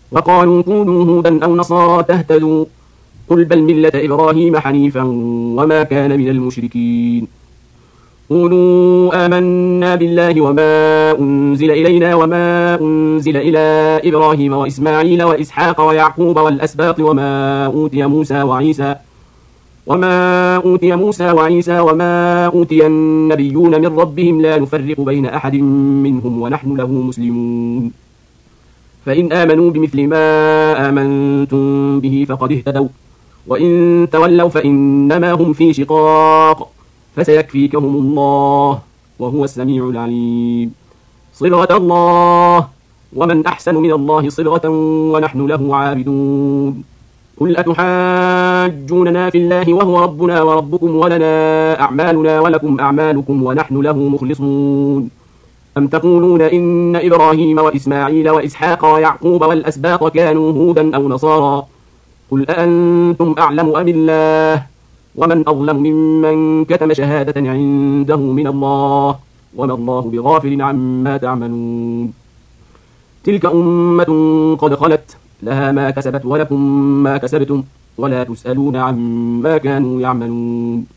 وقالوا كونوا هودا أو نصارى تهتدوا قل بل ملة إبراهيم حنيفا وما كان من المشركين قولوا آمنا بالله وما أنزل إلينا وما أنزل إلى إبراهيم وإسماعيل وإسحاق ويعقوب والأسباط وما أوتي موسى وعيسى وما أوتي النبيون من ربهم لا نفرق بين أحد منهم ونحن له مسلمون فإن آمنوا بمثل ما آمنتم به فقد اهتدوا وإن تولوا فإنما هم في شقاق فسيكفيكهم الله وهو السميع العليم صبغة الله ومن أحسن من الله صبغة ونحن له عابدون قل أتحاجوننا في الله وهو ربنا وربكم ولنا أعمالنا ولكم أعمالكم ونحن له مخلصون أم تقولون إن إبراهيم وإسماعيل وإسحاق ويعقوب والأسباط كانوا هودا أو نصارى قل أأنتم أعلم أم الله ومن أظلم ممن كتم شهادة عنده من الله وما الله بغافل عما تعملون تلك أمة قد خلت لها ما كسبت ولكم ما كسبتم ولا تسألون عما كانوا يعملون